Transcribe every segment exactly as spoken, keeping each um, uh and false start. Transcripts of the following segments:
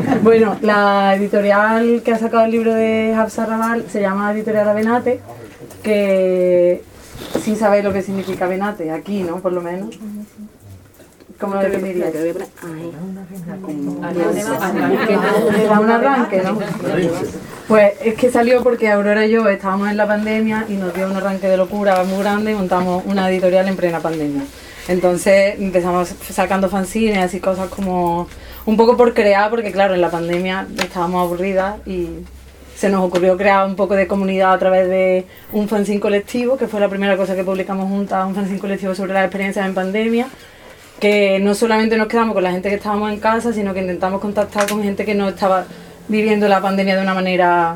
Bueno, la editorial que ha sacado el libro de Hafsa Raval se llama Editorial Avenate, que sí sabéis lo que significa Avenate, aquí, ¿no? Por lo menos. ¿Cómo lo definirías? Le da un arranque, ¿no? Pues es que salió porque Aurora y yo estábamos en la pandemia y nos dio un arranque de locura muy grande y montamos una editorial en plena pandemia. Entonces empezamos sacando fanzines y cosas como un poco por crear, porque claro, en la pandemia estábamos aburridas y se nos ocurrió crear un poco de comunidad a través de un fanzine colectivo, que fue la primera cosa que publicamos juntas, un fanzine colectivo sobre las experiencias en pandemia, que no solamente nos quedamos con la gente que estábamos en casa, sino que intentamos contactar con gente que no estaba viviendo la pandemia de una manera,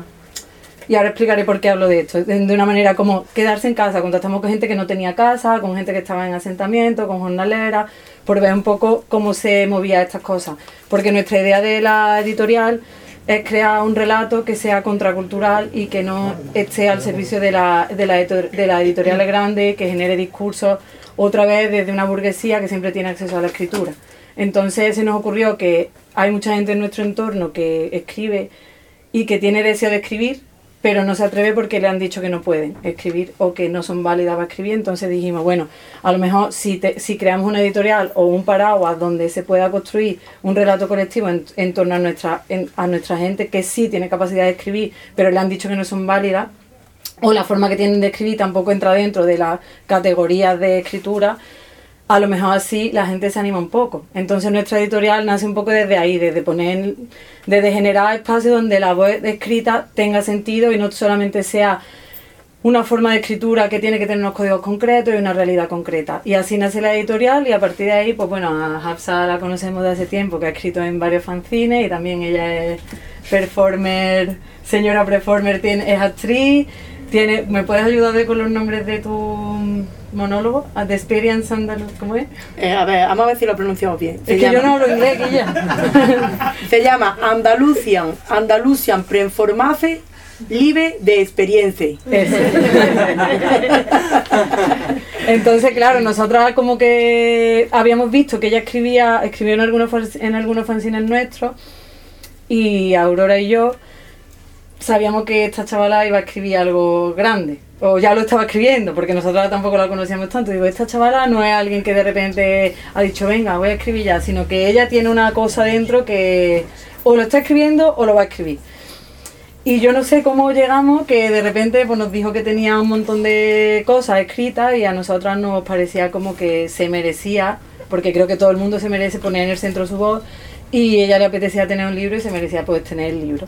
y ahora explicaré por qué hablo de esto, de una manera como quedarse en casa. Contactamos con gente que no tenía casa, con gente que estaba en asentamiento, con jornaleras, por ver un poco cómo se movía estas cosas, porque nuestra idea de la editorial es crear un relato que sea contracultural y que no esté al servicio de la, de la, de la editorial grande, que genere discursos otra vez desde una burguesía que siempre tiene acceso a la escritura. Entonces se nos ocurrió que hay mucha gente en nuestro entorno que escribe y que tiene deseo de escribir, pero no se atreve porque le han dicho que no pueden escribir o que no son válidas para escribir. Entonces dijimos, bueno, a lo mejor si, te, si creamos una editorial o un paraguas donde se pueda construir un relato colectivo en, en torno a nuestra, en, a nuestra gente que sí tiene capacidad de escribir, pero le han dicho que no son válidas, o la forma que tienen de escribir tampoco entra dentro de las categorías de escritura, a lo mejor así la gente se anima un poco. Entonces nuestra editorial nace un poco desde ahí, desde poner, desde generar espacios donde la voz escrita tenga sentido y no solamente sea una forma de escritura que tiene que tener unos códigos concretos y una realidad concreta. Y así nace la editorial, y a partir de ahí, pues bueno, a Hafsa la conocemos de hace tiempo, que ha escrito en varios fanzines, y también ella es performer, señora performer, tiene, es actriz. Tiene, ¿me puedes ayudar con los nombres de tu monólogo? The Experience Andaluz, ¿cómo es? Eh, a ver, vamos a ver si lo pronunciamos bien. Se es llama, que yo no hablo inglés, que ya. Se llama Andalusian, Andalusian Performance Libre de Experiencia. Eso. Entonces, claro, nosotras como que habíamos visto que ella escribía, escribió en algunos, en algunos fanzines nuestros, y Aurora y yo sabíamos que esta chavala iba a escribir algo grande, o ya lo estaba escribiendo, porque nosotros tampoco la conocíamos tanto. Digo, esta chavala no es alguien que de repente ha dicho, venga, voy a escribir ya, sino que ella tiene una cosa dentro que o lo está escribiendo o lo va a escribir. Y yo no sé cómo llegamos, que de repente pues, nos dijo que tenía un montón de cosas escritas, y a nosotras nos parecía como que se merecía, porque creo que todo el mundo se merece poner en el centro su voz, y a ella le apetecía tener un libro y se merecía pues tener el libro.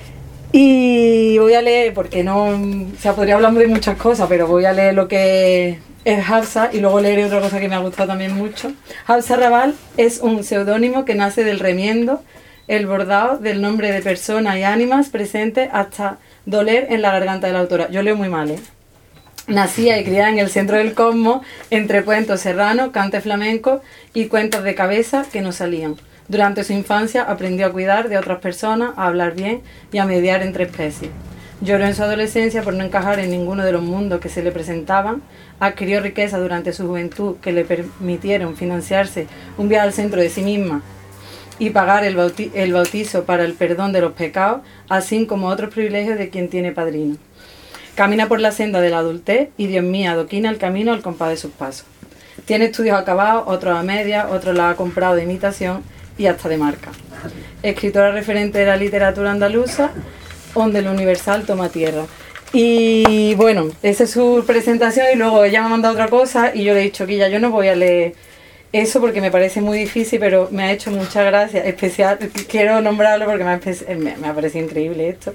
Y voy a leer, porque no, o sea, podría hablar de muchas cosas, pero voy a leer lo que es Hafsa y luego leeré otra cosa que me ha gustado también mucho. Hafsa Raval es un seudónimo que nace del remiendo, el bordado del nombre de personas y ánimas presentes hasta doler en la garganta de la autora. Yo leo muy mal, ¿eh? Nacida y criada en el centro del cosmos, entre cuentos serranos, cante flamenco y cuentos de cabeza que no salían. Durante su infancia aprendió a cuidar de otras personas, a hablar bien y a mediar entre especies. Lloró en su adolescencia por no encajar en ninguno de los mundos que se le presentaban. Adquirió riqueza durante su juventud que le permitieron financiarse un viaje al centro de sí misma y pagar el, bauti el bautizo para el perdón de los pecados, así como otros privilegios de quien tiene padrino. Camina por la senda de la adultez y, Dios mío, adoquina el camino al compás de sus pasos. Tiene estudios acabados, otros a medias, otros la ha comprado de imitación y hasta de marca. Escritora referente de la literatura andaluza, donde el Universal toma tierra. Y bueno, esa es su presentación, y luego ella me ha mandado otra cosa y yo le he dicho que ya yo no voy a leer eso porque me parece muy difícil, pero me ha hecho mucha gracia, especial, quiero nombrarlo porque me ha, me, me ha parecido increíble esto.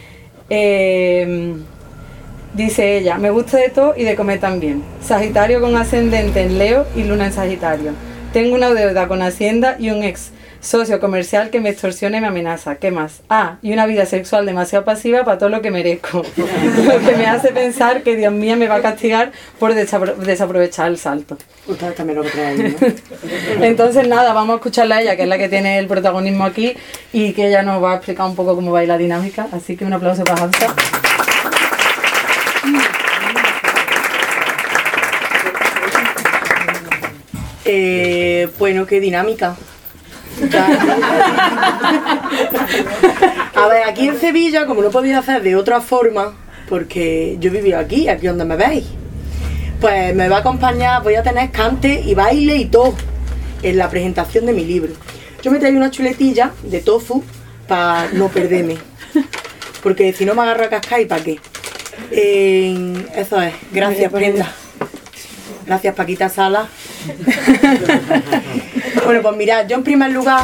Eh, dice ella, me gusta de todo y de comer también. Sagitario con ascendente en Leo y luna en Sagitario. Tengo una deuda con Hacienda y un ex socio comercial que me extorsiona y me amenaza. ¿Qué más? Ah, y una vida sexual demasiado pasiva para todo lo que merezco. Lo que me hace pensar que Dios mío me va a castigar por desapro desaprovechar el salto. Ustedes también lo que traen, ¿no? Entonces nada, vamos a escucharla a ella, que es la que tiene el protagonismo aquí, y que ella nos va a explicar un poco cómo va a ir la dinámica. Así que un aplauso para Hafsa. Eh, bueno, qué dinámica. Sevilla, como no podía hacer de otra forma, porque yo vivía aquí, aquí donde me veis, pues me va a acompañar, voy a tener cante y baile y todo en la presentación de mi libro. Yo me traigo una chuletilla de tofu para no perderme, porque si no me agarro a cascar, ¿y para qué? Eh, eso es, gracias Brenda, gracias Paquita Sala. Bueno, pues mirad, yo en primer lugar,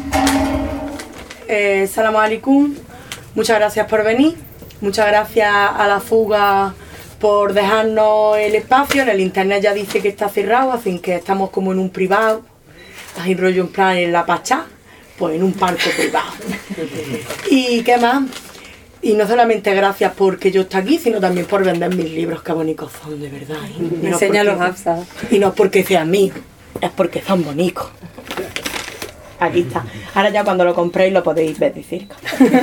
eh, Salam Aleikum, muchas gracias por venir, muchas gracias a La Fuga por dejarnos el espacio. En el internet ya dice que está cerrado, así que estamos como en un privado, así rollo en plan en la Pachá, pues en un parque privado. ¿Y qué más? Y no solamente gracias porque yo esté aquí, sino también por vender mis libros, que bonitos son, de verdad. Y no enseña los porque, Hafsa. Y no porque sean míos, es porque son bonitos. Aquí está. Ahora ya cuando lo compréis lo podéis ver de cerca.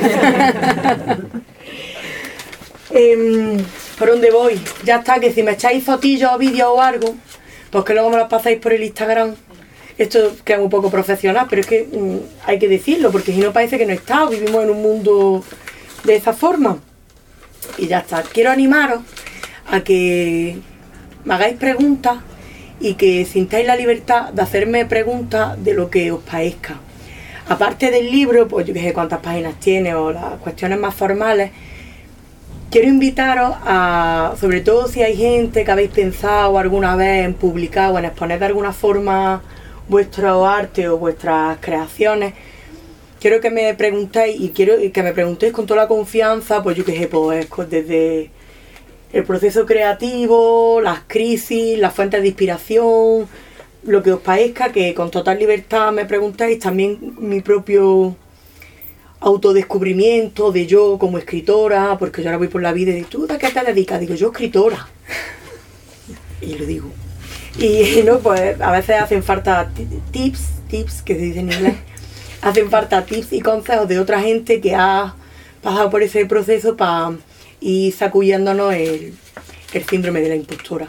eh, ¿Por dónde voy? Ya está, que si me echáis fotillos o vídeos o algo, pues que luego me los pasáis por el Instagram. Esto queda un poco profesional, pero es que mmm, hay que decirlo, porque si no parece que no está, o vivimos en un mundo de esa forma. Y ya está. Quiero animaros a que me hagáis preguntas y que sintáis la libertad de hacerme preguntas de lo que os parezca. Aparte del libro, pues yo qué sé cuántas páginas tiene o las cuestiones más formales, quiero invitaros a, sobre todo si hay gente que habéis pensado alguna vez en publicar o en exponer de alguna forma vuestro arte o vuestras creaciones, quiero que me preguntéis y quiero que me preguntéis con toda la confianza, pues yo qué sé, pues desde el proceso creativo, las crisis, las fuentes de inspiración, lo que os parezca, que con total libertad me preguntéis, también mi propio autodescubrimiento de yo como escritora, porque yo ahora voy por la vida y digo, ¿tú de qué te dedicas? Digo, yo escritora. Y lo digo. Y no, pues a veces hacen falta tips, tips que se dice en inglés, hacen falta tips y consejos de otra gente que ha pasado por ese proceso para ir sacudiéndonos el, el síndrome de la impostora.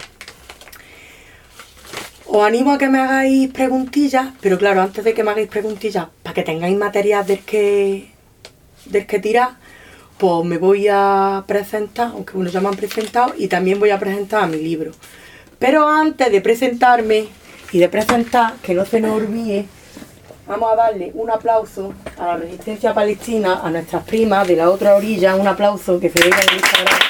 Os animo a que me hagáis preguntillas, pero claro, antes de que me hagáis preguntillas, para que tengáis material del que, del que tirar, pues me voy a presentar, aunque unos ya me han presentado, y también voy a presentar mi libro. Pero antes de presentarme y de presentar, que no se nos olvide, vamos a darle un aplauso a la resistencia palestina, a nuestras primas de la otra orilla, un aplauso que se vea en Instagram.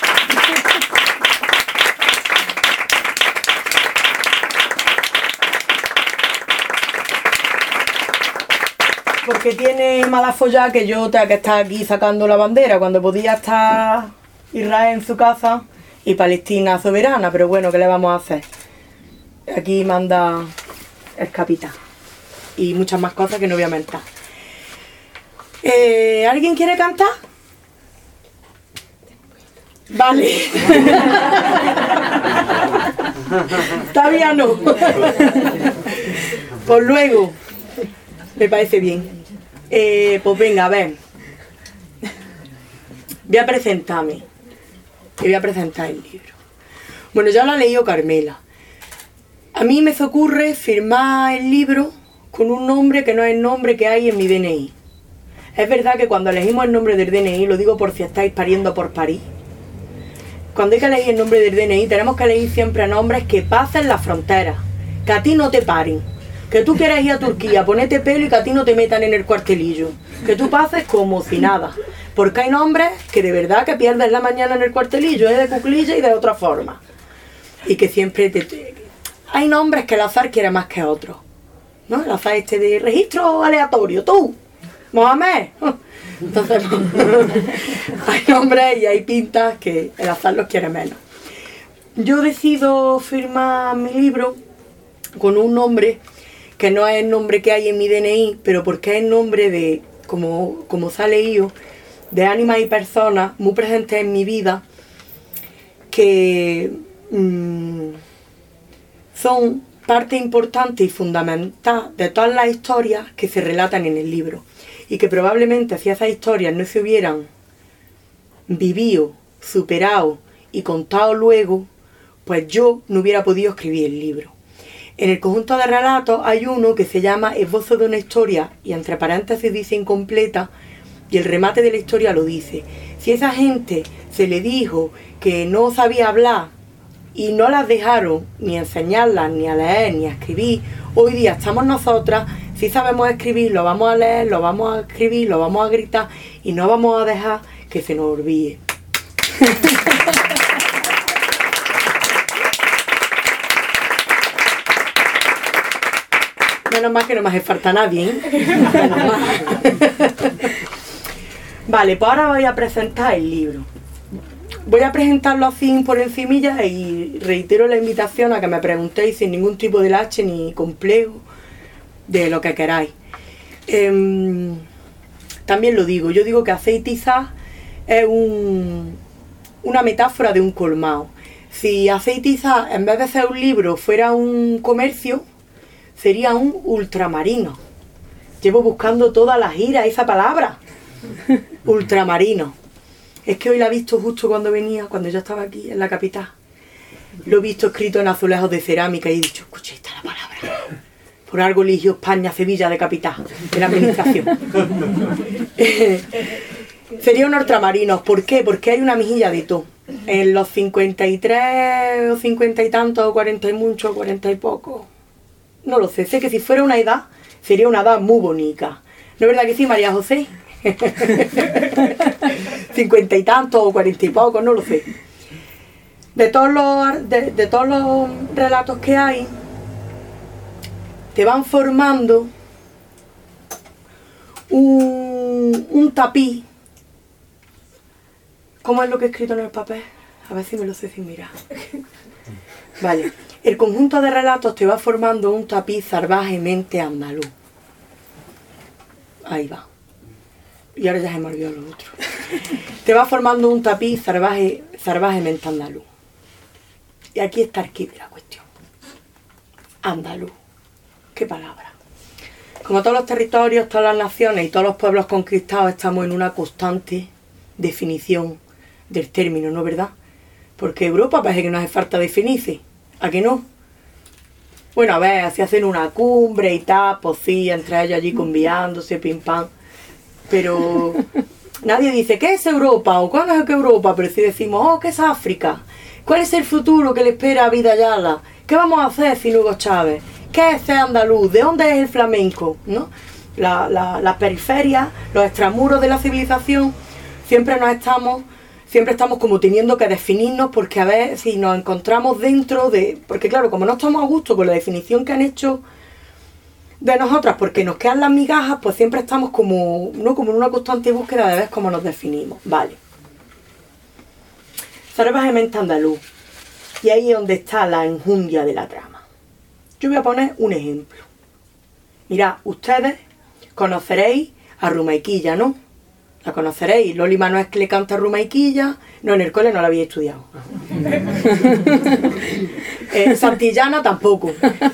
Porque tiene mala follada que yo tenga que estar aquí sacando la bandera cuando podía estar Israel en su casa y Palestina soberana, pero bueno, ¿qué le vamos a hacer? Aquí manda el capitán. Y muchas más cosas que no voy a mentar. Eh, ¿Alguien quiere cantar? Vale. Todavía no. Pues luego, me parece bien. Eh, pues venga, a ver. Voy a presentarme. Y voy a presentar el libro. Bueno, ya lo ha leído Carmela. A mí me se ocurre firmar el libro con un nombre que no es el nombre que hay en mi D N I. Es verdad que cuando elegimos el nombre del D N I, lo digo por si estáis pariendo por París, cuando hay que elegir el nombre del D N I, tenemos que elegir siempre nombres que pasen las fronteras, que a ti no te paren, que tú quieras ir a Turquía, ponete pelo y que a ti no te metan en el cuartelillo, que tú pases como si nada, porque hay nombres que de verdad que pierdes la mañana en el cuartelillo, es de cuclilla y de otra forma, y que siempre te... te hay nombres que el azar quiere más que otros, ¿no? El azar este de registro aleatorio, tú, Mohamed. Entonces, hay nombres y hay pintas que el azar los quiere menos. Yo decido firmar mi libro con un nombre que no es el nombre que hay en mi D N I, pero porque es el nombre de, como, como se ha leído, de ánimas y personas muy presentes en mi vida que mmm, son parte importante y fundamental de todas las historias que se relatan en el libro. Y que probablemente si esas historias no se hubieran vivido, superado y contado luego, pues yo no hubiera podido escribir el libro. En el conjunto de relatos hay uno que se llama Esbozo de una historia, y entre paréntesis dice incompleta, Y el remate de la historia lo dice. Si a esa gente se le dijo que no sabía hablar y no las dejaron ni enseñarlas, ni a leer, ni a escribir, hoy día estamos nosotras, si sabemos escribir, lo vamos a leer, lo vamos a escribir, lo vamos a gritar y no vamos a dejar que se nos olvide. Menos mal que no me hace falta nadie, ¿eh? Menos mal. Vale, pues ahora voy a presentar el libro. Voy a presentarlo así por encimilla y reitero la invitación a que me preguntéis sin ningún tipo de lache ni complejo de lo que queráis. Eh, también lo digo, yo digo que Aceitizás es un, una metáfora de un colmado. Si Aceitizás, en vez de ser un libro, fuera un comercio, sería un ultramarino. Llevo buscando toda la gira esa palabra. Ultramarino. Es que hoy la he visto justo cuando venía, cuando yo estaba aquí en la capital. Lo he visto escrito en azulejos de cerámica y he dicho, escucha, esta es la palabra. Por algo eligió España, Sevilla de capital, de la administración. Sería un ultramarino. ¿Por qué? Porque hay una mejilla de todo. En los cincuenta y tres o cincuenta y tantos, o cuarenta y mucho, cuarenta y poco. No lo sé, sé que si fuera una edad, sería una edad muy bonita. ¿No es verdad que sí, María José? Cincuenta y tantos o cuarenta y pocos, no lo sé. De todos los, de, de todos los relatos que hay, te van formando un, un tapiz. ¿Cómo es lo que he escrito en el papel? A ver si me lo sé sin mirar. Vale. El conjunto de relatos te va formando un tapiz salvajemente andaluz. Ahí va. Y ahora ya se me olvidó lo otro. Te va formando un tapiz salvaje, salvajemente andaluz. Y aquí está el quid de la cuestión. Andaluz. ¿Qué palabra? Como todos los territorios, todas las naciones y todos los pueblos conquistados, estamos en una constante definición del término, ¿no es verdad? Porque Europa parece que no hace falta definirse. ¿A que no? Bueno, a ver, si hacen una cumbre y tal, pues sí, entre ellos allí conviándose, pim pam. Pero nadie dice, ¿qué es Europa? ¿O cuál es que Europa? Pero si decimos, oh, ¿qué es África? ¿Cuál es el futuro que le espera a Vida Yala? ¿Qué vamos a hacer sin Hugo Chávez? ¿Qué es ser andaluz? ¿De dónde es el flamenco? ¿No? La, la, las periferias, los extramuros de la civilización, siempre nos estamos... Siempre estamos como teniendo que definirnos porque a ver si nos encontramos dentro de... Porque claro, como no estamos a gusto con la definición que han hecho de nosotras, porque nos quedan las migajas, pues siempre estamos como, ¿no? Como en una constante búsqueda de ver cómo nos definimos. Vale. Salvajemente andaluz. Y ahí es donde está la enjundia de la trama. Yo voy a poner un ejemplo. Mirad, ustedes conoceréis a Rumaiquilla, ¿no? La conoceréis. Loli Manuel que le canta Rumaiquilla. No, en el cole no la había estudiado. eh, Santillana tampoco.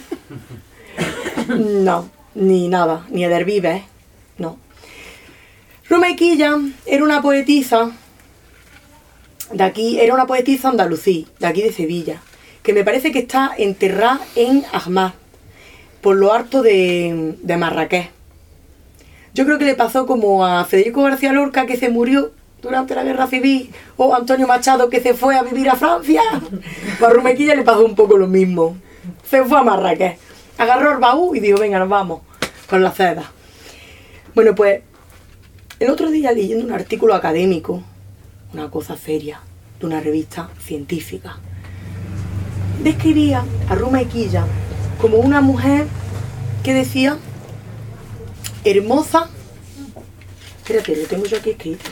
No, ni nada. Ni Edervives, no. Rumaiquilla era una poetisa de aquí, era una poetisa andalusí, de aquí de Sevilla, que me parece que está enterrada en Ahmad, por lo harto de, de Marrakech. Yo creo que le pasó como a Federico García Lorca, que se murió durante la Guerra Civil, o a Antonio Machado, que se fue a vivir a Francia. Pues a Rumaiquilla le pasó un poco lo mismo. Se fue a Marrakech, agarró el baúl y dijo, venga, nos vamos con la seda. Bueno, pues el otro día, leyendo un artículo académico, una cosa seria, de una revista científica, describía a Rumaiquilla como una mujer que decía... hermosa, espérate, lo tengo yo aquí escrito.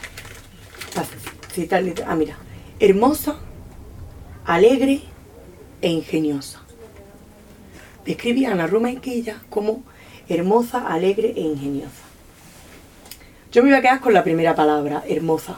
Ah, mira, hermosa, alegre e ingeniosa. Describían a Rumaiquilla como hermosa, alegre e ingeniosa. Yo me iba a quedar con la primera palabra, hermosa.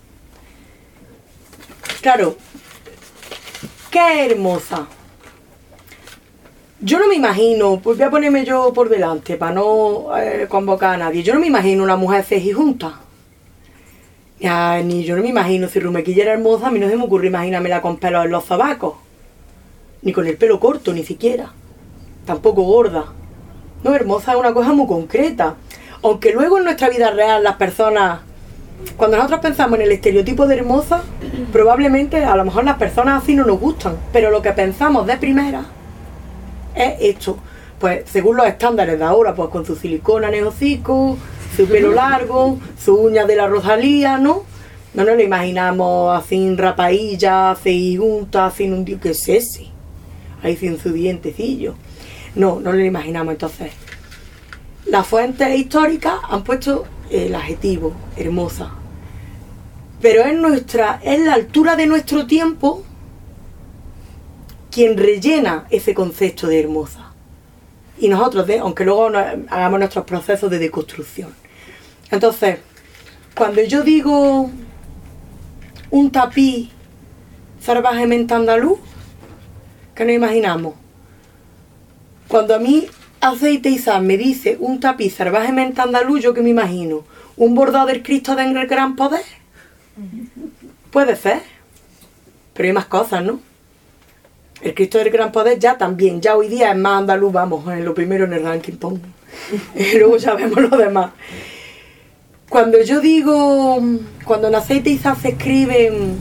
Claro, ¿qué es hermosa? Yo no me imagino, pues voy a ponerme yo por delante para no eh, convocar a nadie. Yo no me imagino una mujer cejijunta. Ya, ni yo no me imagino, si Rumaiquilla era hermosa, a mí no se me ocurre imaginármela con pelos en los sobacos. Ni con el pelo corto, ni siquiera. Tampoco gorda. No, hermosa es una cosa muy concreta. Aunque luego en nuestra vida real las personas, cuando nosotros pensamos en el estereotipo de hermosa, probablemente a lo mejor las personas así no nos gustan, pero lo que pensamos de primera es esto, pues según los estándares de ahora, pues con su silicona en el hocico, su pelo largo, su uña de la Rosalía, ¿no? No nos lo imaginamos así rapailla, ceijunta, sin un dios, ¿qué es ese? Ahí sin su dientecillo. No, no lo imaginamos. Entonces, las fuentes históricas han puesto el adjetivo hermosa, pero es nuestra, es la altura de nuestro tiempo quien rellena ese concepto de hermosa. Y nosotros, de, aunque luego nos, hagamos nuestros procesos de deconstrucción. Entonces, cuando yo digo un tapiz salvajemente andaluz, ¿qué nos imaginamos? Cuando a mí Aceite y Sal me dice un tapiz salvajemente andaluz, ¿yo qué me imagino? ¿Un bordado del Cristo del Gran Poder? Puede ser, pero hay más cosas, ¿no? El Cristo del Gran Poder ya también, ya hoy día es más andaluz, vamos, en lo primero en el ranking, pongo. Y luego ya vemos lo demás. Cuando yo digo, cuando en Aceite y Sal se escriben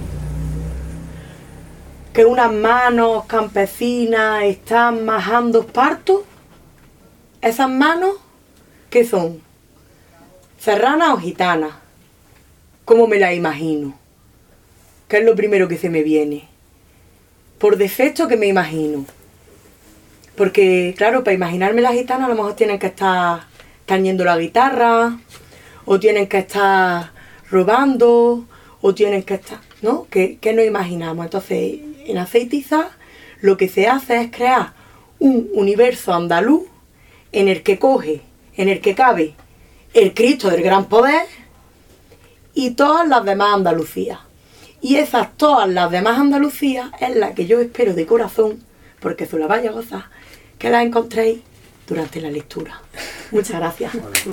que unas manos campesinas están majando esparto, esas manos, ¿qué son? ¿Serranas o gitanas? ¿Cómo me las imagino? ¿Qué es lo primero que se me viene? Por defecto, ¿qué me imagino? Porque, claro, para imaginarme las gitanas a lo mejor tienen que estar tañendo la guitarra, o tienen que estar robando, o tienen que estar, ¿no? ¿Qué, qué nos imaginamos? Entonces, en Aceite y Sal, lo que se hace es crear un universo andaluz en el que coge, en el que cabe el Cristo del Gran Poder y todas las demás Andalucías. Y esas todas las demás Andalucías es la que yo espero de corazón, porque se la vaya a gozar, que la encontréis durante la lectura. Muchas gracias.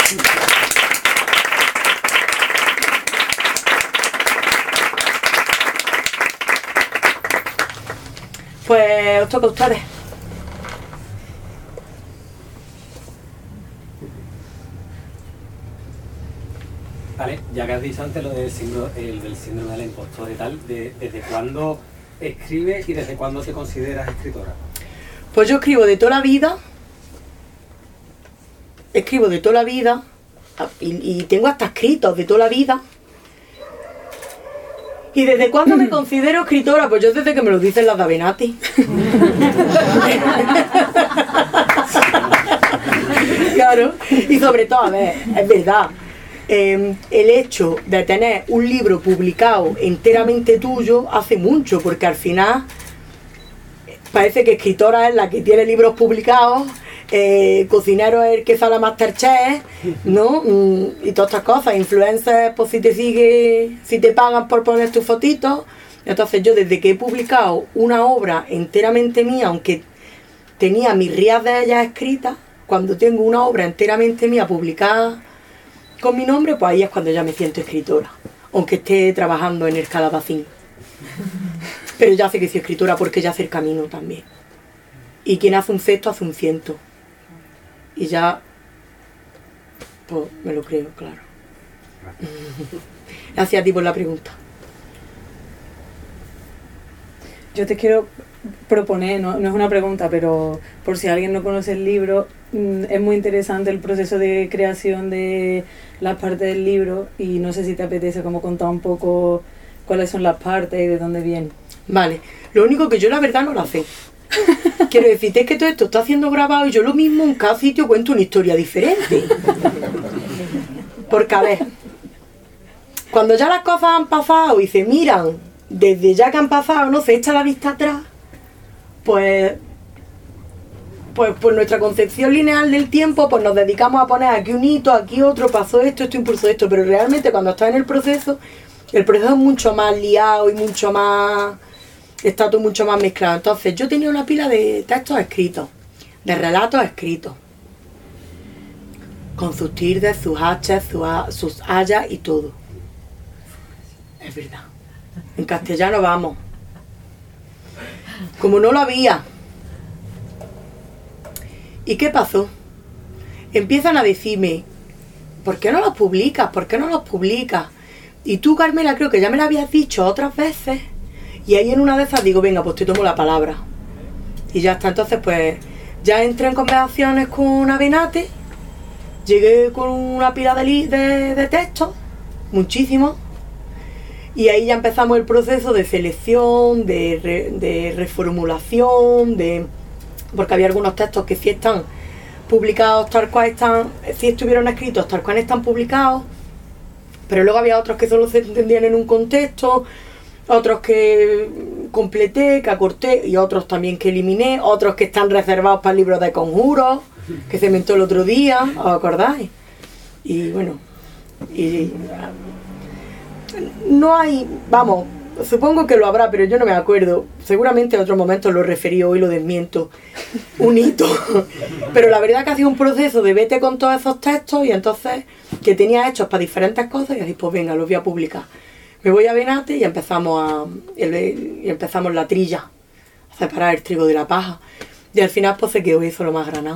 Pues os toca a ustedes. Vale, ya que has dicho antes lo del síndrome, el, del síndrome del impostor y tal, de, ¿desde cuándo escribes y desde cuándo te consideras escritora? Pues yo escribo de toda la vida, escribo de toda la vida, y, y tengo hasta escritos de toda la vida. ¿Y desde cuándo me considero escritora? Pues yo desde que me lo dicen las de Avenatti. Claro, y sobre todo, a ver, es verdad, eh, el hecho de tener un libro publicado enteramente tuyo hace mucho, porque al final parece que escritora es la que tiene libros publicados, eh, cocinero es el que sale a Masterchef, ¿no? Y todas estas cosas, influencers, pues si te sigue, si te pagan por poner tus fotitos. Entonces yo desde que he publicado una obra enteramente mía, aunque tenía mis rías de ellas escritas, cuando tengo una obra enteramente mía publicada con mi nombre, pues ahí es cuando ya me siento escritora, aunque esté trabajando en el Calabacín. Pero ya sé que soy escritora porque ya sé el camino también. Y quien hace un cesto hace un ciento. Y ya, pues me lo creo, claro. Gracias a ti por la pregunta. Yo te quiero proponer, no, no es una pregunta, pero por si alguien no conoce el libro, mmm, es muy interesante el proceso de creación de las partes del libro y no sé si te apetece como contar un poco cuáles son las partes y de dónde vienen. Vale, lo único que yo la verdad no la sé. Quiero decirte es que todo esto está siendo grabado y yo lo mismo en cada sitio cuento una historia diferente. Porque a ver, cuando ya las cosas han pasado y se miran desde ya que han pasado, no se echa la vista atrás, pues pues por nuestra concepción lineal del tiempo, pues nos dedicamos a poner aquí un hito, aquí otro, pasó esto, esto impulsó esto, pero realmente cuando estás en el proceso, el proceso es mucho más liado y mucho más, está todo mucho más mezclado. Entonces yo tenía una pila de textos escritos, de relatos escritos, con sus tildes, sus hachas, sus, sus hayas y todo. Es verdad. En castellano vamos. Como no lo había. ¿Y qué pasó? Empiezan a decirme ¿por qué no los publicas? ¿Por qué no los publicas? Y tú, Carmela, creo que ya me lo habías dicho otras veces, y ahí en una de esas digo, venga, pues te tomo la palabra. Y ya está, entonces pues ya entré en conversaciones con Abenate, llegué con una pila de, li de, de textos, muchísimos, y ahí ya empezamos el proceso de selección, de, re de reformulación, de porque había algunos textos que sí están publicados tal cual están, sí estuvieron escritos tal cual están publicados, pero luego había otros que solo se entendían en un contexto, otros que completé, que acorté, y otros también que eliminé, otros que están reservados para libros de conjuros, que se inventó el otro día, ¿os acordáis? Y bueno, y no hay, vamos, supongo que lo habrá, pero yo no me acuerdo, seguramente en otro momento lo referí, hoy lo desmiento, un hito, pero la verdad que ha sido un proceso de vete con todos esos textos, y entonces que tenía hechos para diferentes cosas, y así pues venga, los voy a publicar. Me voy a Benate y empezamos a el, y empezamos la trilla, a separar el trigo de la paja, y al final pues se quedó eso lo más granado.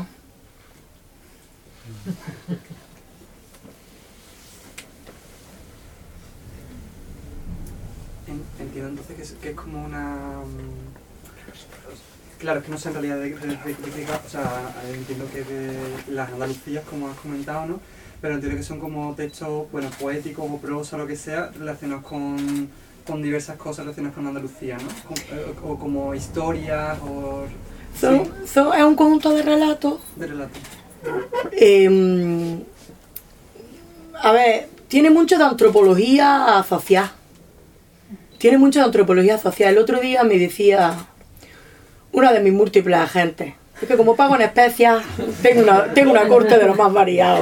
Entiendo entonces que es, que es como una... Claro, es que no sé en realidad de, de, de crítica, o sea, entiendo que de las Andalucías, como has comentado, ¿no? Pero entiendo que son como textos, bueno, poéticos o prosa, lo que sea, relacionados con, con diversas cosas relacionadas con Andalucía, ¿no? Con, o, o como historias, o... Son, ¿sí? son, es un conjunto de relatos. De relatos. Eh, a ver, tiene mucho de antropología social. Tiene mucho de antropología social. El otro día me decía una de mis múltiples agentes, es que como pago en especias, tengo una, tengo una corte de lo más variado.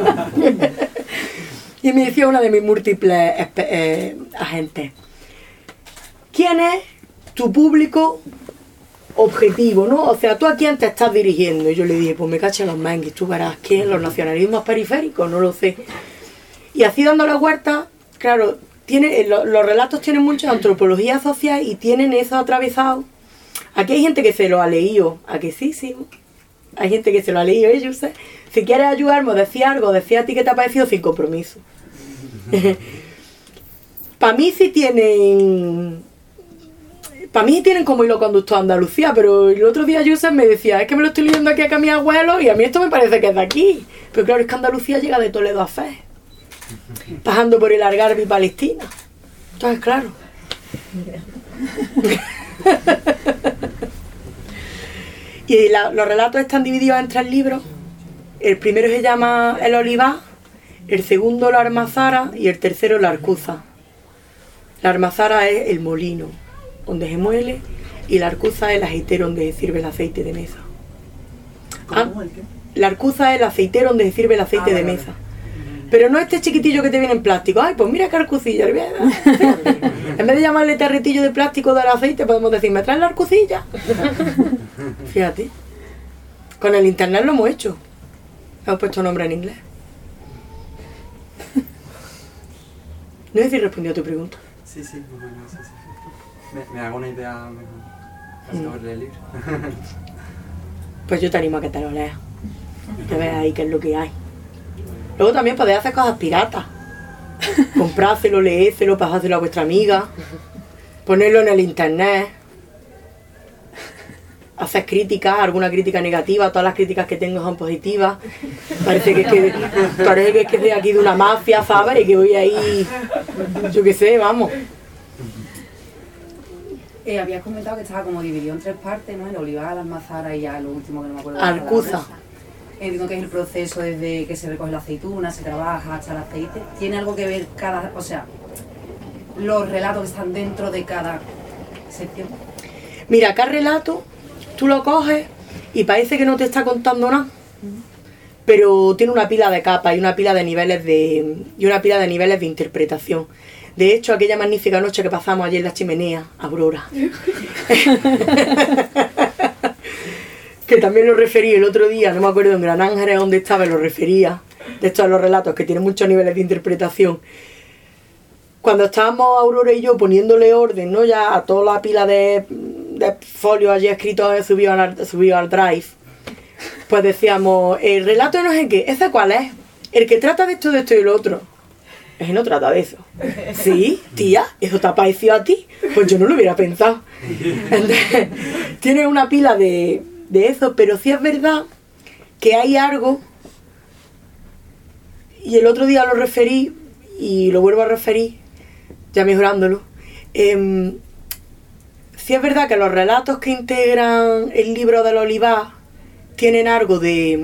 Y me decía una de mis múltiples eh, agentes, ¿quién es tu público objetivo, no? O sea, ¿tú a quién te estás dirigiendo? Y yo le dije, pues me caché los menguis, tú verás, ¿quién? ¿Los nacionalismos periféricos? No lo sé. Y así dándole vueltas, claro, tiene, los, los relatos tienen mucha antropología social y tienen eso atravesado. Aquí hay gente que se lo ha leído, ¿a que sí? Sí. Hay gente que se lo ha leído, ¿eh? Yo sé. Si quieres ayudarme o decir algo, decir a ti que te ha parecido sin compromiso. Para mí sí tienen... Para mí tienen como hilo conductor a Andalucía, pero el otro día Joseph me decía, es que me lo estoy leyendo aquí acá a mi abuelo y a mí esto me parece que es de aquí. Pero claro, es que Andalucía llega de Toledo a Fez, pasando por el Algarve y Palestina. Entonces, claro. Y la, los relatos están divididos en tres libros. El primero se llama El Olivar, el segundo La Almazara y el tercero La Arcuza. La Almazara es el molino donde se muele y la arcuza es el aceitero donde se sirve el aceite de mesa. Ah, la arcuza es el aceitero donde se sirve el aceite ah, de mesa. Pero no este chiquitillo que te viene en plástico. Ay, pues mira qué arcucilla. En vez de llamarle terretillo de plástico del aceite, podemos decir, ¿me traes la arcucilla? Fíjate. Con el internet lo hemos hecho. Hemos puesto nombre en inglés. No sé si respondió a tu pregunta. Sí, sí, muy bueno, sí, sí. Me, me hago una idea mejor sobre el libro. Pues yo te animo a que te lo leas. Que veas ahí qué es lo que hay. Luego también podéis hacer cosas piratas. Comprárselo, leérselo, pasárselo a vuestra amiga. Ponerlo en el internet. Hacer críticas, alguna crítica negativa. Todas las críticas que tengo son positivas. Parece que es que, parece que, es que de aquí de una mafia, ¿sabes? Y que voy ahí, yo qué sé, vamos. Eh, habías comentado que estaba como dividido en tres partes, ¿no? El olivar, la almazara y ya lo último que no me acuerdo. Arcuza. Entiendo que es el proceso desde que se recoge la aceituna, se trabaja hasta el aceite. ¿Tiene algo que ver cada, o sea, los relatos que están dentro de cada sección? Mira, cada relato tú lo coges y parece que no te está contando nada, pero tiene una pila de capas y una pila de niveles de y una pila de niveles de interpretación. De hecho, aquella magnífica noche que pasamos ayer en la chimenea, Aurora, que también lo referí el otro día, no me acuerdo en Gran Ángeles dónde estaba, lo refería, de estos los relatos que tienen muchos niveles de interpretación. Cuando estábamos Aurora y yo poniéndole orden, ¿no? Ya a toda la pila de, de folios allí escritos subidos al, subido al drive, pues decíamos, el relato no sé qué, ¿ese cuál es? el que trata de esto, de esto y lo otro, ese no trata de eso. Sí, tía, ¿eso te ha parecido a ti? Pues yo no lo hubiera pensado. Entonces, tiene una pila de, de eso, pero sí es verdad que hay algo, y el otro día lo referí, y lo vuelvo a referir, ya mejorándolo. Eh, sí es verdad que los relatos que integran el libro del Olivar tienen algo de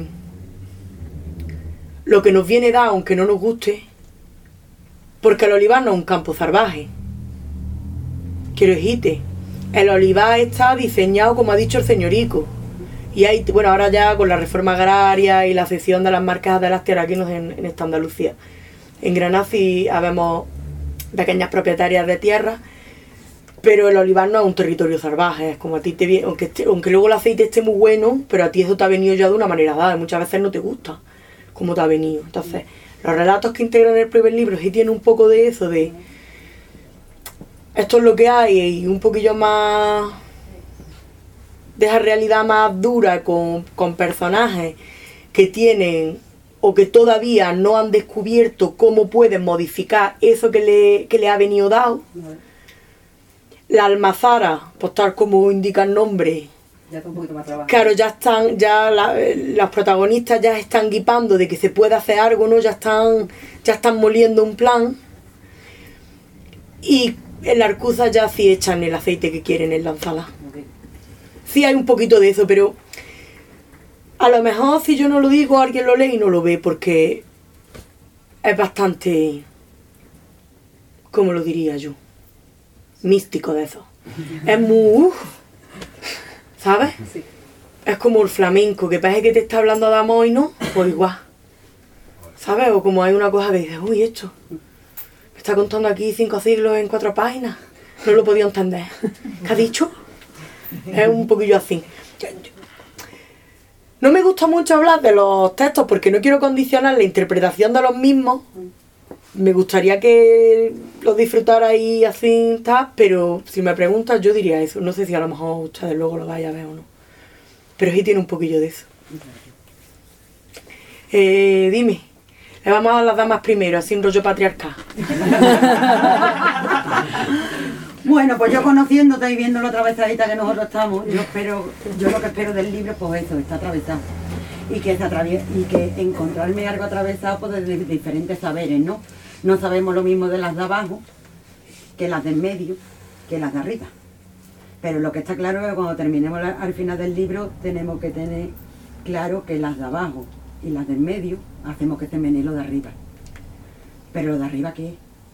lo que nos viene dado, aunque no nos guste, porque el olivar no es un campo salvaje. Quiero decirte, el olivar está diseñado, como ha dicho el señorico, y hay, bueno, ahora ya con la reforma agraria y la cesión de las marcas de las tierras aquí en, en esta Andalucía. En Granada sí habemos pequeñas propietarias de tierra, pero el olivar no es un territorio salvaje, es como a ti te viene, aunque, esté, aunque luego el aceite esté muy bueno, pero a ti eso te ha venido ya de una manera dada, y muchas veces no te gusta cómo te ha venido. Entonces, los relatos que integran el primer libro sí tienen un poco de eso, de esto es lo que hay, y un poquillo más de esa realidad más dura con, con personajes que tienen o que todavía no han descubierto cómo pueden modificar eso que le, que le ha venido dado. La almazara, pues tal como indica el nombre, ya está un poquito más trabajo. Claro, ya están, ya la, las protagonistas ya están guipando de que se puede hacer algo, ¿no? Ya están, ya están moliendo un plan. Y en la arcuza ya sí echan el aceite que quieren en la ensalada. Okay. Sí hay un poquito de eso, pero a lo mejor si yo no lo digo, alguien lo lee y no lo ve, porque es bastante, ¿cómo lo diría yo? Místico de eso. Es muy... ¿sabes? Sí. Es como el flamenco, que parece que te está hablando de amor y no, pues igual. ¿Sabes? O como hay una cosa que dices, uy, esto me está contando aquí cinco siglos en cuatro páginas. No lo he podido entender. ¿Qué ha dicho? Es un poquillo así. No me gusta mucho hablar de los textos porque no quiero condicionar la interpretación de los mismos. Me gustaría que los disfrutarais así, tal, pero si me preguntas yo diría eso. No sé si a lo mejor ustedes luego lo vayan a ver o no. Pero sí tiene un poquillo de eso. Eh, dime, le vamos a dar las damas primero, así un rollo patriarcal. Bueno, pues yo conociéndote y viendo la atravesadita que nosotros estamos, yo espero, yo lo que espero del libro, pues eso, está atravesado. Y que, se atravies, y que encontrarme algo atravesado pues, de diferentes saberes, ¿no? No sabemos lo mismo de las de abajo, que las del medio, que las de arriba. Pero lo que está claro es que cuando terminemos la, al final del libro, tenemos que tener claro que las de abajo y las del medio hacemos que se menee lo de arriba. Pero lo de arriba, ¿qué es?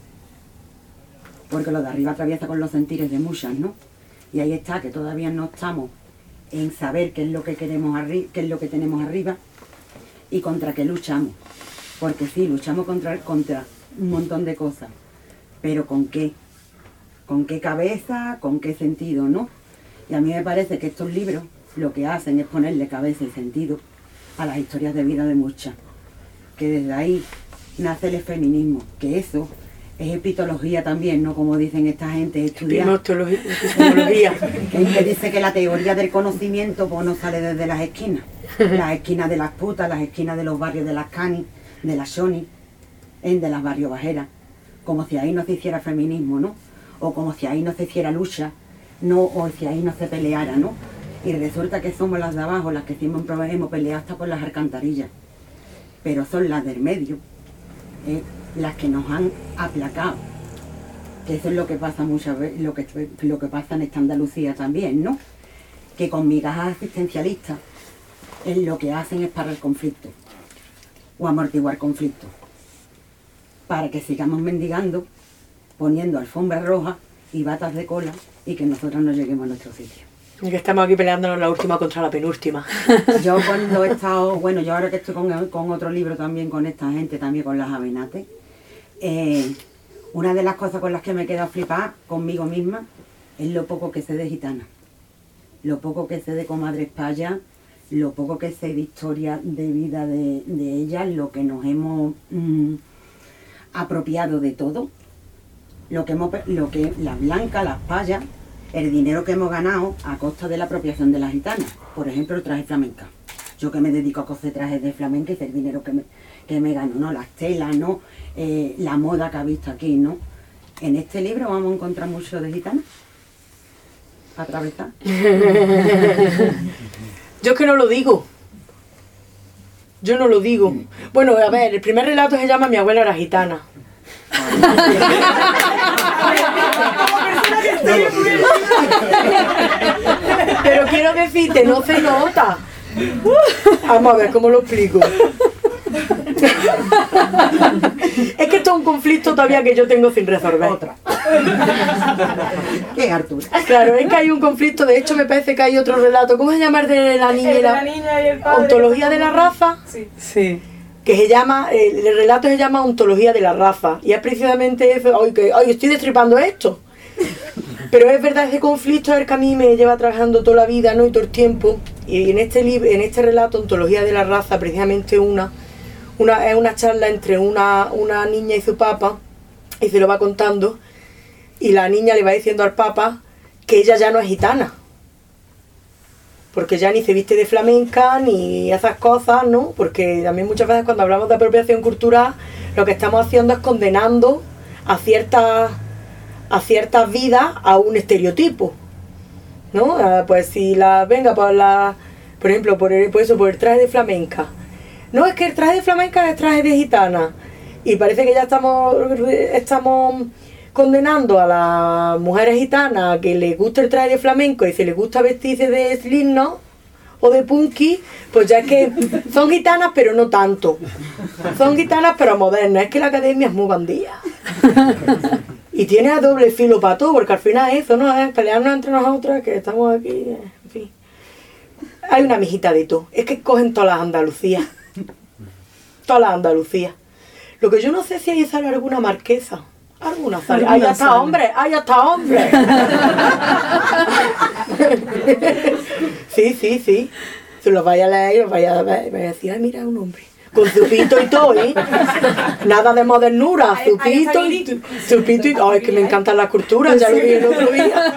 Porque lo de arriba atraviesa con los sentires de muchas, ¿no? Y ahí está, que todavía no estamos en saber qué es lo que queremos arri- qué es lo que tenemos arriba y contra qué luchamos. Porque sí, luchamos contra, contra un montón de cosas, pero ¿con qué? ¿Con qué cabeza? ¿Con qué sentido? ¿No? Y a mí me parece que estos libros lo que hacen es ponerle cabeza y sentido a las historias de vida de muchas. Que desde ahí nace el feminismo, que eso es epitología también, ¿no? Como dicen esta gente, estudiar. Epistemología. Que dice que la teoría del conocimiento pues, no sale desde las esquinas. Las esquinas de las putas, las esquinas de los barrios de las Canis, de las Shoni, de las barrios bajeras. Como si ahí no se hiciera feminismo, ¿no? O como si ahí no se hiciera lucha, no, o si ahí no se peleara, ¿no? Y resulta que somos las de abajo las que siempre hemos peleado hasta por las alcantarillas. Pero son las del medio, ¿eh? Las que nos han aplacado. Que eso es lo que pasa muchas veces, lo que, lo que pasa en esta Andalucía también, ¿no? Que con migajas asistencialistas es lo que hacen es parar el conflicto o amortiguar conflictos para que sigamos mendigando, poniendo alfombras rojas y batas de cola y que nosotros no lleguemos a nuestro sitio. Y que estamos aquí peleándonos la última contra la penúltima. Yo cuando he estado, bueno, yo ahora que estoy con, con otro libro también, con esta gente, también con las Abenates, eh, una de las cosas con las que me he quedado flipada conmigo misma es lo poco que sé de gitana, lo poco que sé de comadres payas, lo poco que sé de historia de vida de, de ellas, lo que nos hemos mmm, apropiado de todo, lo que, hemos, lo que las blancas, las payas, el dinero que hemos ganado a costa de la apropiación de las gitanas. Por ejemplo, el traje flamenca. Yo que me dedico a coser trajes de flamenca y el dinero que me, que me ganó, ¿no? Las telas, ¿no? Eh, la moda que ha visto aquí, ¿no? En este libro vamos a encontrar mucho de gitanas. Atravesar. Yo es que no lo digo. Yo no lo digo. Bueno, a ver, el primer relato se llama Mi abuela era gitana. Pero quiero decirte, no se nota. Vamos a ver cómo lo explico. Es que esto es un conflicto todavía que yo tengo sin resolver. Otra. ¿Qué, Arturo? Claro, es que hay un conflicto. De hecho, me parece que hay otro relato. ¿Cómo se llama el de la niña y la, la niña y el padre? Ontología de la raza. Sí. Sí. Que se llama, el, el relato se llama Ontología de la raza. Y es precisamente eso. Ay, que, ay, estoy destripando esto. Pero es verdad, ese conflicto es el que a mí me lleva trabajando toda la vida, ¿no? Y todo el tiempo. Y en este libro, en este relato, Ontología de la raza, precisamente una, una es una charla entre una, una niña y su papá, y se lo va contando, y la niña le va diciendo al papá que ella ya no es gitana. Porque ya ni se viste de flamenca, ni esas cosas, ¿no? Porque también muchas veces cuando hablamos de apropiación cultural, lo que estamos haciendo es condenando a ciertas, a ciertas vidas a un estereotipo, ¿no? Ah, pues si la, venga, por la, por ejemplo, por, el, por eso, por el traje de flamenca. No, es que el traje de flamenca es traje de gitana. Y parece que ya estamos, estamos condenando a las mujeres gitanas que les gusta el traje de flamenco y si les gusta vestirse de slipknot o de punky, pues ya es que son gitanas pero no tanto. Son gitanas pero modernas. Es que la academia es muy bandida. Y tiene a doble filo para todo, porque al final eso, ¿no? Es pelearnos entre nosotras, que estamos aquí, en fin. Hay una mijita de todo. Es que cogen todas las Andalucías. Todas las Andalucías. Lo que yo no sé si ahí sale alguna marquesa. Alguna sale. ¡Ay, hasta hombre! ¡Ay, hasta hombre! Sí, sí, sí. Se los vaya a leer y los vaya a ver. Y vaya a decir, ay, mira, un hombre. Con su pito y todo, ¿eh? Nada de modernura, su pito y... Su pito y... Ay, es que me encantan las culturas, ya lo vi el otro día.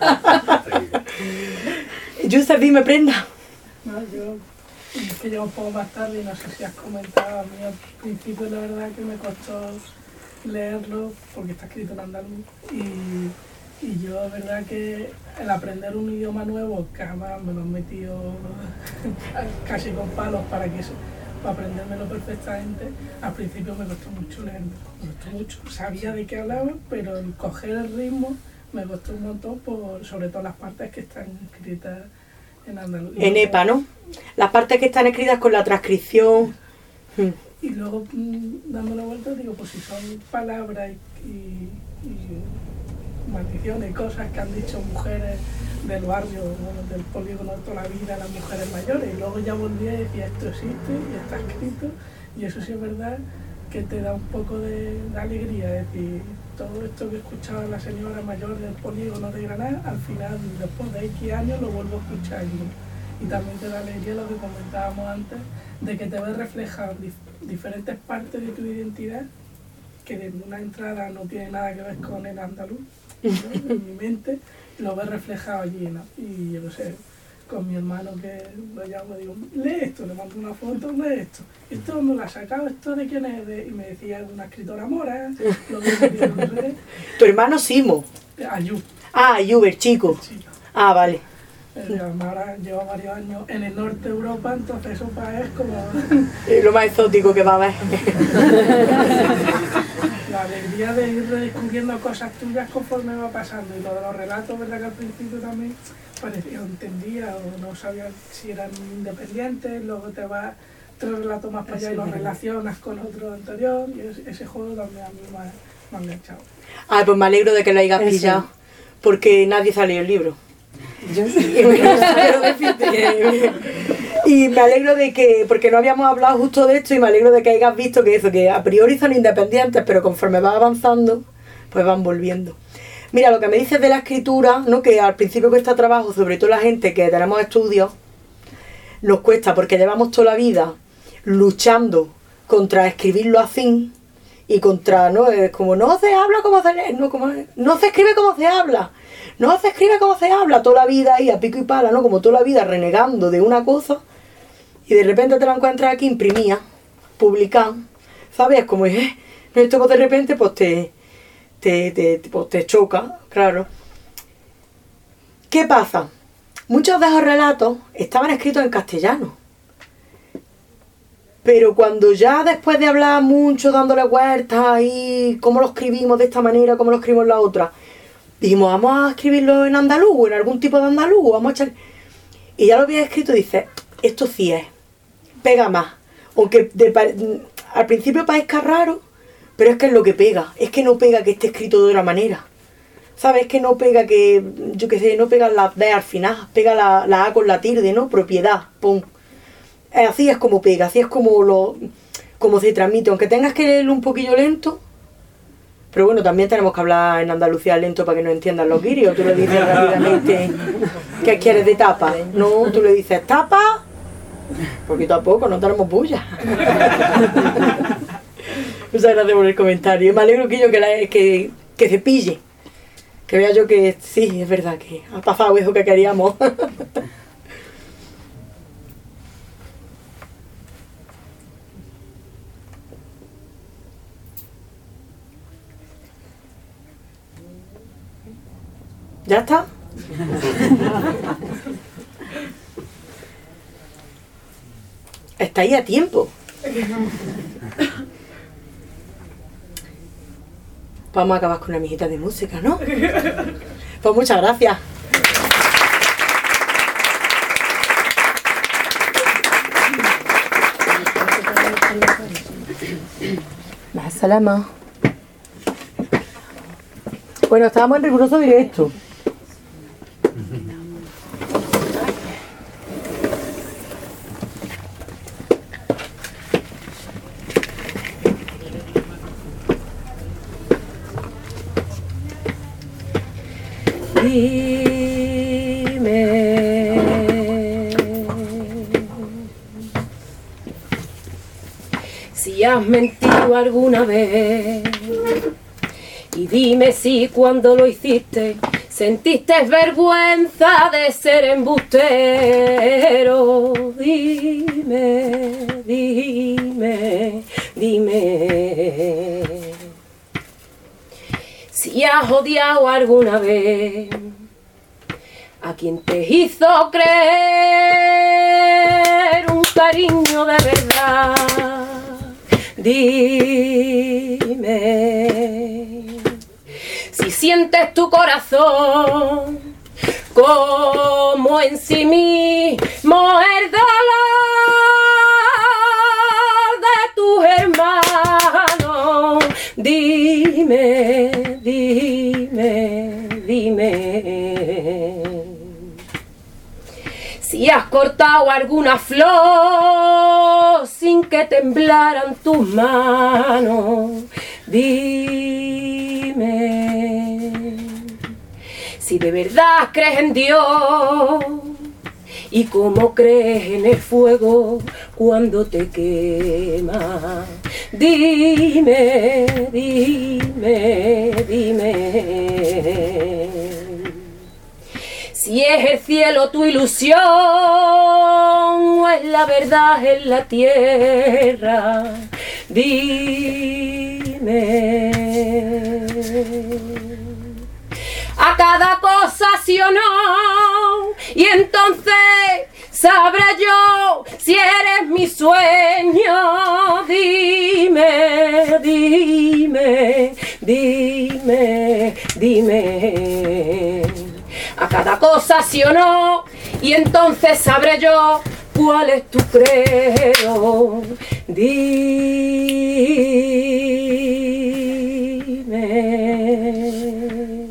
Yusef, dime, prenda. No, yo... Es que llego un poco más tarde y no sé si has comentado. A mí al principio la verdad que me costó leerlo porque está escrito en andaluz. Y, y yo la verdad que el aprender un idioma nuevo, que además me lo he metido casi con palos para que eso... para aprendérmelo perfectamente, al principio me costó mucho leerlo, me costó mucho, sabía de qué hablaba, pero el coger el ritmo me costó un montón, por, sobre todo las partes que están escritas en andaluz. En E P A, ¿no? Las partes que están escritas con la transcripción. Y luego, dando la vuelta, digo, pues si son palabras y, y, y maldiciones, cosas que han dicho mujeres del barrio, bueno, del polígono de toda la vida, las mujeres mayores, y luego ya volví y decía, esto existe y está escrito, y eso sí es verdad que te da un poco de, de alegría, es decir, todo esto que escuchaba la señora mayor del polígono de Granada, al final, después de X años, lo vuelvo a escuchar, y, y también te da alegría lo que comentábamos antes, de que te ves reflejado dif diferentes partes de tu identidad, que de una entrada no tiene nada que ver con el andaluz, ¿no? En mi mente, lo ves reflejado allí, ¿no? Y yo no sé, con mi hermano que lo llamo, digo, lee esto, le mando una foto, lee esto. ¿Esto dónde lo has sacado? ¿Esto de quién es? De... Y me decía, de una escritora mora, lo que no sé. Tu hermano Simo. Ayú. Ah, Ayú, el chico. Sí. Ah, vale. Ahora lleva varios años en el norte de Europa, entonces eso para es como... Es lo más exótico que va a haber. La alegría de ir redescubriendo cosas tuyas conforme va pasando, y lo de los relatos, verdad que al principio también parecía, entendía o no sabía si eran independientes, luego te vas tres relatos más para allá y los relacionas con otro anterior, y ese, ese juego también a mí me ha, me ha enganchado. Ah, pues me alegro de que lo hayas pillado, porque nadie salió el libro. Yo sí. Y me alegro de que, porque no habíamos hablado justo de esto, y me alegro de que hayas visto que eso, que a priori son independientes, pero conforme vas avanzando, pues van volviendo. Mira, lo que me dices de la escritura, ¿no? Que al principio cuesta trabajo, sobre todo la gente que tenemos estudios, nos cuesta, porque llevamos toda la vida luchando contra escribirlo así, y contra, ¿no? Es como, no se habla como se lee, no, como, no se escribe como se habla. No se escribe como se habla, toda la vida ahí a pico y pala, ¿no? Como toda la vida renegando de una cosa, y de repente te la encuentras aquí imprimida, publicar, ¿sabes? Como eh, esto pues de repente pues te, te, te, pues te choca, claro. ¿Qué pasa? Muchos de esos relatos estaban escritos en castellano. Pero cuando ya después de hablar mucho, dándole vueltas y cómo lo escribimos de esta manera, cómo lo escribimos la otra, dijimos, vamos a escribirlo en andaluz, o en algún tipo de andaluz, vamos a echar... Y ya lo había escrito y dices, esto sí es, pega más. Aunque de, al principio parezca raro, pero es que es lo que pega. Es que no pega que esté escrito de otra manera. ¿Sabes? Es que no pega que, yo qué sé, no pega la D al final, pega la, la A con la tilde, ¿no? Propiedad, pum. Así es como pega, así es como lo como se transmite, aunque tengas que leerlo un poquillo lento, pero bueno, también tenemos que hablar en Andalucía lento para que nos entiendan los guirios. Tú le dices rápidamente ¿qué quieres de tapa? No, tú le dices tapa, poquito a poco, no tenemos bulla. Muchas gracias por el comentario. Me alegro que yo que, la, que, que se pille, que vea yo que sí, es verdad que ha pasado eso que queríamos. ¿Ya está? Está ahí a tiempo. Vamos a acabar con una mijita de música, ¿no? Pues muchas gracias. Más salama. Bueno, estábamos en riguroso directo. Dime si has mentido alguna vez y dime si cuando lo hiciste sentiste vergüenza de ser embustero. Dime, dime, dime si has odiado alguna vez a quien te hizo creer un cariño de verdad. Dime si sientes tu corazón como en sí mismo el dolor de tus hermanos. Dime, dime, dime si has cortado alguna flor sin que temblaran tus manos. Dime si de verdad crees en Dios y cómo crees en el fuego cuando te quema. Dime, dime, dime si es el cielo tu ilusión o es la verdad en la tierra. Dime a cada cosa sí o no, y entonces sabré yo si eres mi sueño. Dime, dime, dime, dime a cada cosa sí o no, y entonces sabré yo cuál es tu credo. Dime.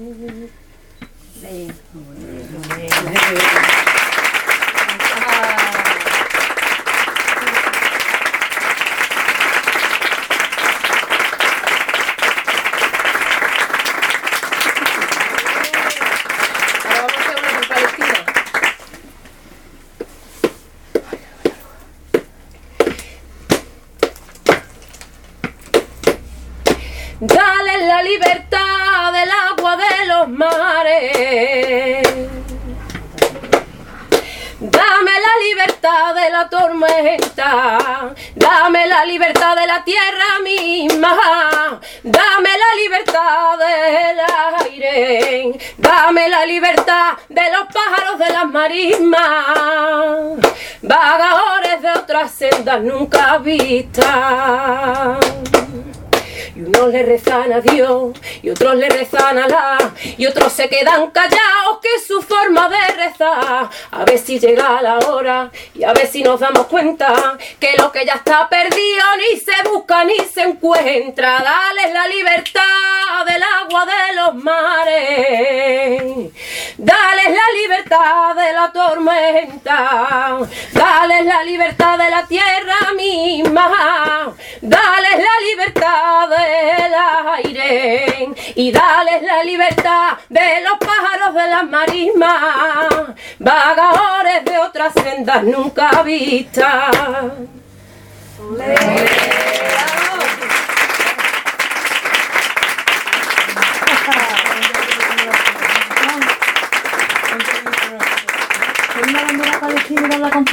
Dale la libertad del agua de los mares, dame la libertad libertad de la tormenta, dame la libertad de la tierra misma, dame la libertad del aire, dame la libertad de los pájaros de las marismas, vagadores de otras sendas nunca vistas. Y unos le rezan a Dios, y otros le rezan a Alá, y otros se quedan callados, que es su forma de rezar. A ver si llega la hora, y a ver si nos damos cuenta, que lo que ya está perdido ni se busca ni se encuentra. Dales la libertad del agua de los mares, dales la libertad de la tormenta, dales la libertad de la tierra misma, dales la libertad del aire y dales la libertad de los pájaros de las marismas, vagadores de otras sendas nunca vistas. Una bandera palestina y la